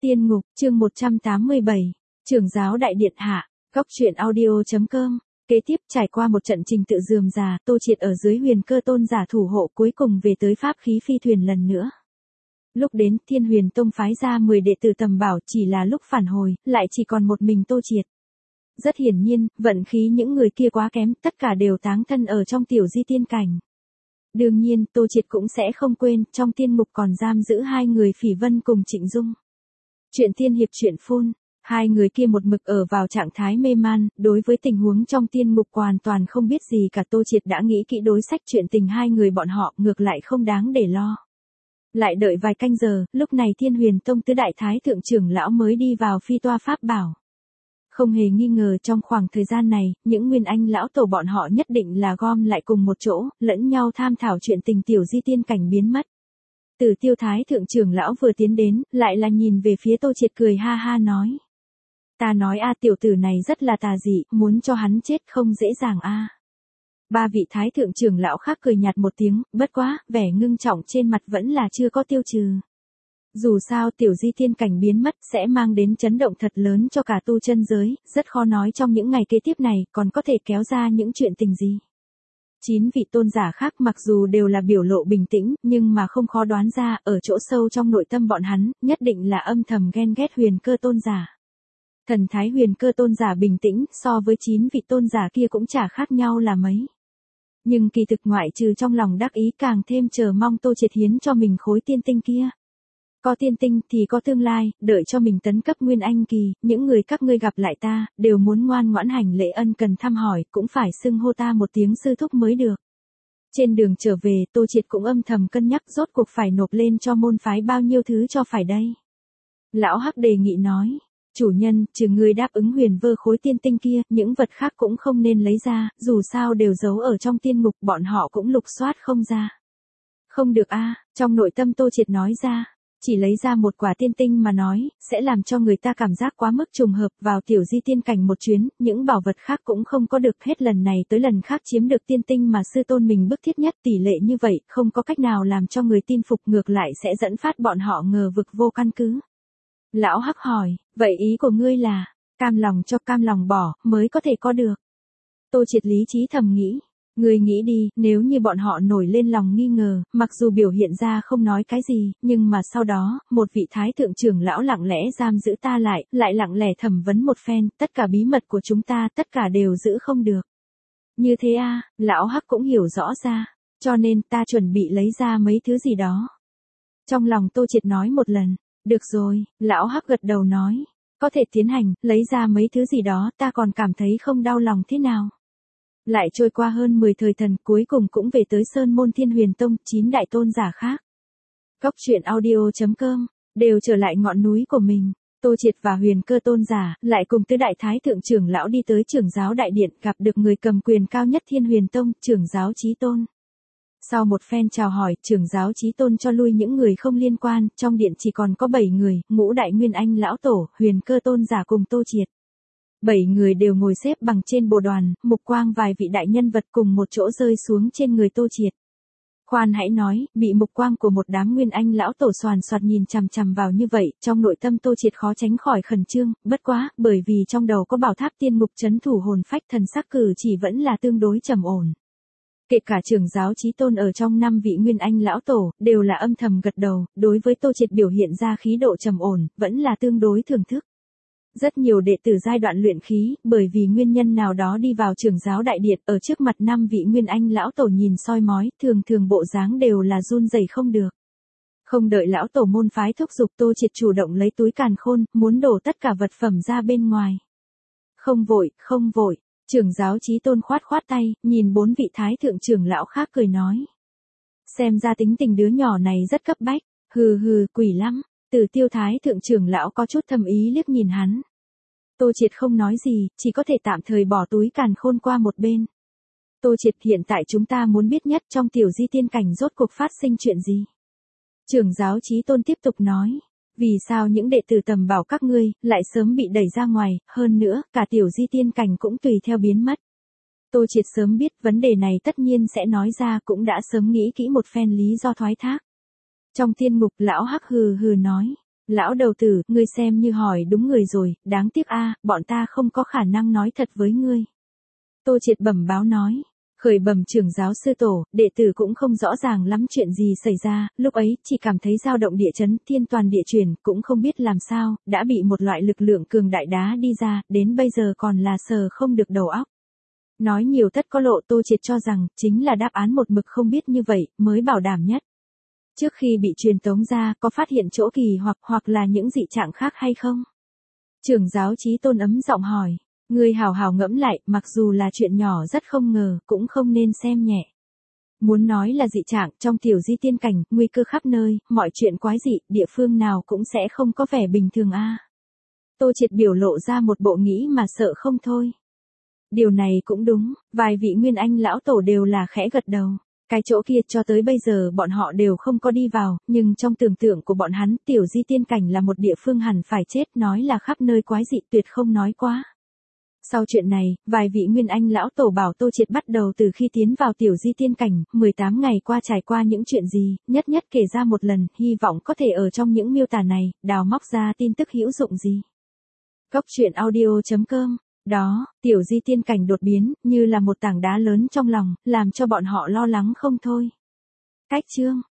Tiên ngục, chương 187, Trưởng giáo đại điện hạ, góc truyện audio.com. Kế tiếp trải qua một trận trình tự rườm rà, Tô Triệt ở dưới Huyền Cơ Tôn giả thủ hộ cuối cùng về tới pháp khí phi thuyền lần nữa. Lúc đến, Thiên Huyền Tông phái ra 10 đệ tử tầm bảo, chỉ là lúc phản hồi, lại chỉ còn một mình Tô Triệt. Rất hiển nhiên, vận khí những người kia quá kém, tất cả đều táng thân ở trong tiểu di tiên cảnh. Đương nhiên, Tô Triệt cũng sẽ không quên, trong tiên mục còn giam giữ hai người Phỉ Vân cùng Trịnh Dung. Chuyện tiên hiệp chuyện phun, hai người kia một mực ở vào trạng thái mê man, đối với tình huống trong tiên mục hoàn toàn không biết gì cả. Tô Triệt đã nghĩ kỹ đối sách chuyện tình hai người bọn họ, ngược lại không đáng để lo. Lại đợi vài canh giờ, lúc này Thiên Huyền Tông tứ đại thái thượng trưởng lão mới đi vào phi toa pháp bảo. Không hề nghi ngờ trong khoảng thời gian này, những nguyên anh lão tổ bọn họ nhất định là gom lại cùng một chỗ, lẫn nhau tham thảo chuyện tình tiểu di tiên cảnh biến mất. Tử Tiêu thái thượng trưởng lão vừa tiến đến, lại là nhìn về phía Tô Triệt cười ha ha nói. Ta nói tiểu tử này rất là tà dị, muốn cho hắn chết không dễ dàng Ba vị thái thượng trưởng lão khác cười nhạt một tiếng, bất quá, vẻ ngưng trọng trên mặt vẫn là chưa có tiêu trừ. Dù sao tiểu di tiên cảnh biến mất sẽ mang đến chấn động thật lớn cho cả tu chân giới, rất khó nói trong những ngày kế tiếp này còn có thể kéo ra những chuyện tình gì. 9 vị tôn giả khác mặc dù đều là biểu lộ bình tĩnh, nhưng mà không khó đoán ra, ở chỗ sâu trong nội tâm bọn hắn, nhất định là âm thầm ghen ghét Huyền Cơ tôn giả. Thần thái Huyền Cơ tôn giả bình tĩnh, so với 9 vị tôn giả kia cũng chả khác nhau là mấy. Nhưng kỳ thực ngoại trừ trong lòng đắc ý càng thêm chờ mong Tô Triệt hiến cho mình khối tiên tinh kia. Có tiên tinh thì có tương lai, đợi cho mình tấn cấp nguyên anh kỳ, những người các ngươi gặp lại ta, đều muốn ngoan ngoãn hành lễ ân cần thăm hỏi, cũng phải xưng hô ta một tiếng sư thúc mới được. Trên đường trở về, Tô Triệt cũng âm thầm cân nhắc rốt cuộc phải nộp lên cho môn phái bao nhiêu thứ cho phải đây. Lão Hắc đề nghị nói, chủ nhân, trừ người đáp ứng huyền vơ khối tiên tinh kia, những vật khác cũng không nên lấy ra, dù sao đều giấu ở trong tiên ngục, bọn họ cũng lục soát không ra. Không được trong nội tâm Tô Triệt nói ra. Chỉ lấy ra một quả tiên tinh mà nói, sẽ làm cho người ta cảm giác quá mức trùng hợp. Vào tiểu di tiên cảnh một chuyến, những bảo vật khác cũng không có được, hết lần này tới lần khác chiếm được tiên tinh mà sư tôn mình bức thiết nhất. Tỷ lệ như vậy, không có cách nào làm cho người tin phục, ngược lại sẽ dẫn phát bọn họ ngờ vực vô căn cứ. Lão Hắc hỏi, vậy ý của ngươi là, cam lòng cho cam lòng bỏ, mới có thể có được. Tô Triệt lý trí thầm nghĩ. Ngươi nghĩ đi, nếu như bọn họ nổi lên lòng nghi ngờ, mặc dù biểu hiện ra không nói cái gì, nhưng mà sau đó, một vị thái thượng trưởng lão lặng lẽ giam giữ ta lại lặng lẽ thẩm vấn một phen, tất cả bí mật của chúng ta, tất cả đều giữ không được. Như thế Lão Hắc cũng hiểu rõ ra, cho nên ta chuẩn bị lấy ra mấy thứ gì đó. Trong lòng Tô Triệt nói một lần, được rồi, Lão Hắc gật đầu nói, có thể tiến hành, lấy ra mấy thứ gì đó, ta còn cảm thấy không đau lòng thế nào. Lại trôi qua hơn 10 thời thần, cuối cùng cũng về tới Sơn Môn Thiên Huyền Tông, 9 đại tôn giả khác. Góc truyện audio.com, đều trở lại ngọn núi của mình. Tô Triệt và Huyền Cơ tôn giả, lại cùng tứ đại thái thượng trưởng lão đi tới trưởng giáo đại điện, gặp được người cầm quyền cao nhất Thiên Huyền Tông, trưởng giáo Chí Tôn. Sau một phen chào hỏi, trưởng giáo Chí Tôn cho lui những người không liên quan, trong điện chỉ còn có 7 người, ngũ đại nguyên anh lão tổ, Huyền Cơ tôn giả cùng Tô Triệt. 7 người đều ngồi xếp bằng trên bồ đoàn, mục quang vài vị đại nhân vật cùng một chỗ rơi xuống trên người Tô Triệt. Khoan hãy nói, bị mục quang của một đám nguyên anh lão tổ xoàn xoạt nhìn chằm chằm vào như vậy, trong nội tâm Tô Triệt khó tránh khỏi khẩn trương, bất quá, bởi vì trong đầu có bảo tháp tiên mục trấn thủ hồn phách, thần sắc cử chỉ vẫn là tương đối trầm ổn. Kể cả trưởng giáo Chí Tôn ở trong 5 vị nguyên anh lão tổ, đều là âm thầm gật đầu, đối với Tô Triệt biểu hiện ra khí độ trầm ổn, vẫn là tương đối thưởng thức. Rất nhiều đệ tử giai đoạn luyện khí, bởi vì nguyên nhân nào đó đi vào trưởng giáo đại điện, ở trước mặt 5 vị nguyên anh lão tổ nhìn soi mói, thường bộ dáng đều là run rẩy không được. Không đợi lão tổ môn phái thúc giục, Tô Triệt chủ động lấy túi càn khôn, muốn đổ tất cả vật phẩm ra bên ngoài. Không vội, trưởng giáo Chí Tôn khoát tay, nhìn 4 vị thái thượng trưởng lão khác cười nói. Xem ra tính tình đứa nhỏ này rất cấp bách, hừ, quỷ lắm. Tử Tiêu thái thượng trưởng lão có chút thầm ý liếc nhìn hắn. Tô Triệt không nói gì, chỉ có thể tạm thời bỏ túi càn khôn qua một bên. Tô Triệt, hiện tại chúng ta muốn biết nhất trong tiểu di tiên cảnh rốt cuộc phát sinh chuyện gì. Trưởng giáo Chí Tôn tiếp tục nói, vì sao những đệ tử tầm bảo các ngươi, lại sớm bị đẩy ra ngoài, hơn nữa, cả tiểu di tiên cảnh cũng tùy theo biến mất. Tô Triệt sớm biết vấn đề này tất nhiên sẽ nói ra, cũng đã sớm nghĩ kỹ một phen lý do thoái thác. Trong tiên ngục, lão Hắc hừ nói, Lão đầu tử, ngươi xem như hỏi đúng người rồi, đáng tiếc a, bọn ta không có khả năng nói thật với ngươi. Tô Triệt bẩm báo nói. Khởi bẩm trưởng giáo sư tổ, đệ tử cũng không rõ ràng lắm chuyện gì xảy ra, lúc ấy chỉ cảm thấy dao động địa chấn, thiên toàn địa chuyển, cũng không biết làm sao, đã bị một loại lực lượng cường đại đá đi ra, đến bây giờ còn là sờ không được đầu óc. Nói nhiều tất có lộ, Tô Triệt cho rằng, chính là đáp án một mực không biết như vậy, mới bảo đảm nhất. Trước khi bị truyền tống ra, có phát hiện chỗ kỳ hoặc là những dị trạng khác hay không? Trưởng giáo Chí Tôn ấm giọng hỏi. Ngươi hào hào ngẫm lại, mặc dù là chuyện nhỏ rất không ngờ, cũng không nên xem nhẹ. Muốn nói là dị trạng, trong tiểu di tiên cảnh, nguy cơ khắp nơi, mọi chuyện quái dị, địa phương nào cũng sẽ không có vẻ bình thường a. Tô Triệt biểu lộ ra một bộ nghĩ mà sợ không thôi. Điều này cũng đúng, vài vị Nguyên Anh lão tổ đều là khẽ gật đầu. Cái chỗ kia cho tới bây giờ bọn họ đều không có đi vào, nhưng trong tưởng tượng của bọn hắn, tiểu di tiên cảnh là một địa phương hẳn phải chết, nói là khắp nơi quái dị tuyệt không nói quá. Sau chuyện này, vài vị Nguyên Anh lão tổ bảo Tô Triệt bắt đầu từ khi tiến vào tiểu di tiên cảnh, 18 ngày qua trải qua những chuyện gì, nhất nhất kể ra một lần, hy vọng có thể ở trong những miêu tả này, đào móc ra tin tức hữu dụng gì. Góc truyện audio.com. Đó, tiểu di tiên cảnh đột biến, như là một tảng đá lớn trong lòng, làm cho bọn họ lo lắng không thôi. Cách chương.